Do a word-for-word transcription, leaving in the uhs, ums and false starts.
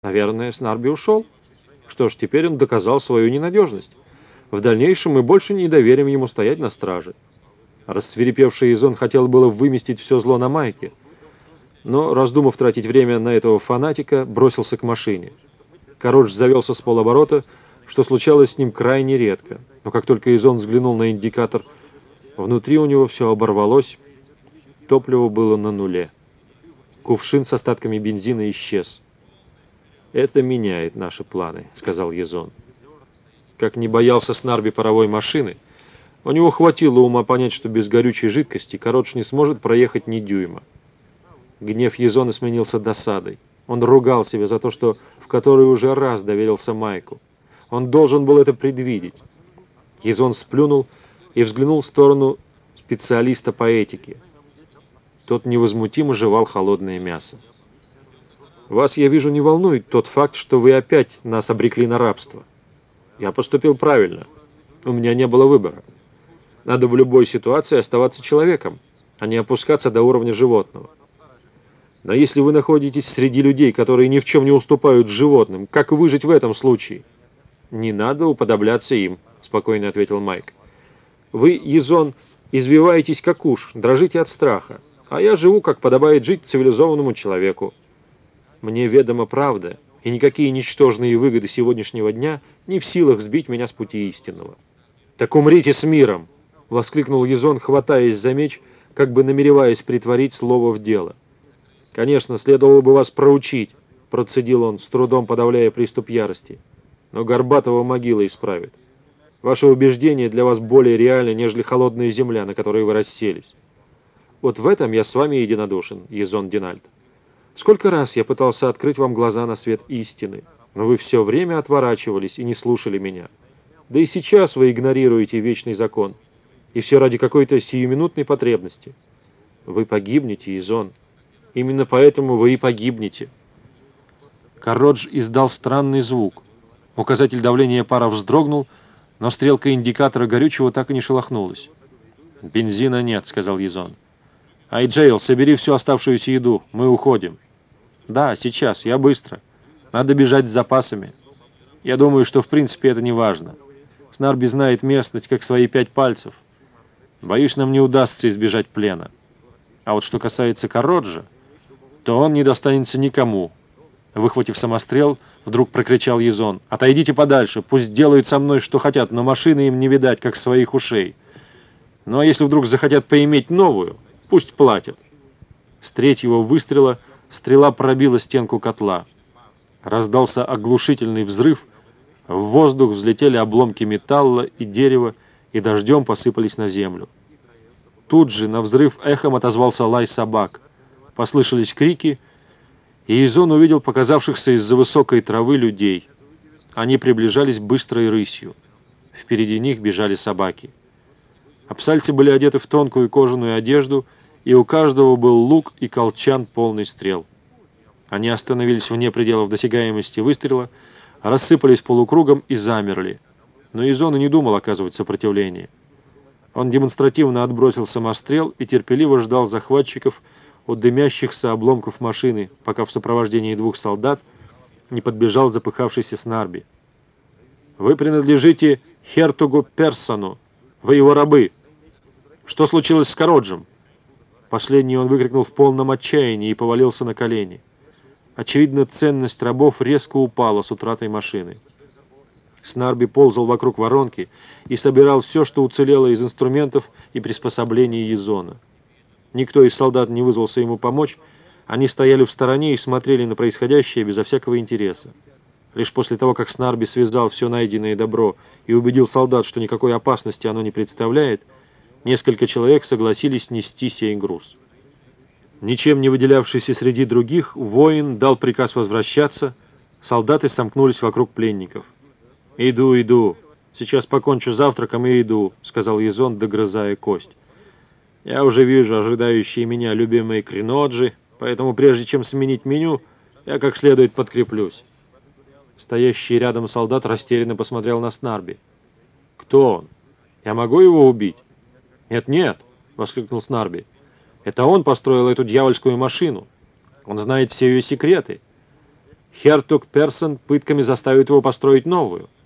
Наверное, Снарби ушел. Что ж, теперь он доказал свою ненадежность. В дальнейшем мы больше не доверим ему стоять на страже. Рассвирепевший Изон хотел было выместить все зло на Майке, но, раздумав тратить время на этого фанатика, бросился к машине. Коротш завелся с полоборота, что случалось с ним крайне редко. Но как только Изон взглянул на индикатор, внутри у него все оборвалось, топливо было на нуле. Кувшин с остатками бензина исчез. «Это меняет наши планы», — сказал Езон. Как не боялся Снарби паровой машины, у него хватило ума понять, что без горючей жидкости Коротш не сможет проехать ни дюйма. Гнев Езона сменился досадой. Он ругал себя за то, что в который уже раз доверился Майку. Он должен был это предвидеть. Езон сплюнул и взглянул в сторону специалиста по этике. Тот невозмутимо жевал холодное мясо. «Вас, я вижу, не волнует тот факт, что вы опять нас обрекли на рабство. Я поступил правильно. У меня не было выбора. Надо в любой ситуации оставаться человеком, а не опускаться до уровня животного. Но если вы находитесь среди людей, которые ни в чем не уступают животным, как выжить в этом случае?» «Не надо уподобляться им», — спокойно ответил Майк. «Вы, Езон, извиваетесь как уж, дрожите от страха, а я живу, как подобает жить цивилизованному человеку. Мне ведома правда, и никакие ничтожные выгоды сегодняшнего дня не в силах сбить меня с пути истинного». «Так умрите с миром!» — воскликнул Езон, хватаясь за меч, как бы намереваясь притворить слово в дело. «Конечно, следовало бы вас проучить», — процедил он, с трудом подавляя приступ ярости. «Но Горбатого могила исправит. Ваше убеждение для вас более реально, нежели холодная земля, на которой вы расселись. Вот в этом я с вами единодушен, Езон Динальд. Сколько раз я пытался открыть вам глаза на свет истины, но вы все время отворачивались и не слушали меня. Да и сейчас вы игнорируете вечный закон, и все ради какой-то сиюминутной потребности. Вы погибнете, Езон. Именно поэтому вы и погибнете». Коротш издал странный звук. Указатель давления пара вздрогнул, но стрелка индикатора горючего так и не шелохнулась. «Бензина нет», — сказал Езон. «Ай, Джейл, собери всю оставшуюся еду, мы уходим». «Да, сейчас, я быстро. Надо бежать с запасами. Я думаю, что в принципе это не важно. Снарби знает местность, как свои пять пальцев. Боюсь, нам не удастся избежать плена. А вот что касается Короджа, то он не достанется никому». Выхватив самострел, вдруг прокричал Езон: «Отойдите подальше, пусть делают со мной что хотят, но машины им не видать, как своих ушей. Ну а если вдруг захотят поиметь новую, пусть платят». С третьего выстрела стрела пробила стенку котла. Раздался оглушительный взрыв, в воздух взлетели обломки металла и дерева и дождем посыпались на землю. Тут же на взрыв эхом отозвался лай собак. Послышались крики, и Езон увидел показавшихся из-за высокой травы людей. Они приближались быстрой рысью. Впереди них бежали собаки. Апсальцы были одеты в тонкую кожаную одежду, и у каждого был лук и колчан полный стрел. Они остановились вне пределов досягаемости выстрела, рассыпались полукругом и замерли. Но Езон и не думал оказывать сопротивление. Он демонстративно отбросил самострел и терпеливо ждал захватчиков от дымящихся обломков машины, пока в сопровождении двух солдат не подбежал запыхавшийся Снарби. «Вы принадлежите Хертугу Персону. Вы его рабы. Что случилось с Короджем?» Последний он выкрикнул в полном отчаянии и повалился на колени. Очевидно, ценность рабов резко упала с утратой машины. Снарби ползал вокруг воронки и собирал все, что уцелело из инструментов и приспособлений Езона. Никто из солдат не вызвался ему помочь, они стояли в стороне и смотрели на происходящее безо всякого интереса. Лишь после того, как Снарби связал все найденное добро и убедил солдат, что никакой опасности оно не представляет, несколько человек согласились нести сей груз. Ничем не выделявшийся среди других, воин дал приказ возвращаться, солдаты сомкнулись вокруг пленников. «Иду, иду. Сейчас покончу завтраком и иду», — сказал Езон, догрызая кость. «Я уже вижу ожидающие меня любимые креноджи, поэтому прежде чем сменить меню, я как следует подкреплюсь». Стоящий рядом солдат растерянно посмотрел на Снарби. «Кто он? Я могу его убить?» «Нет-нет», — воскликнул Снарби. «Это он построил эту дьявольскую машину. Он знает все ее секреты. Хертуг Персон пытками заставит его построить новую.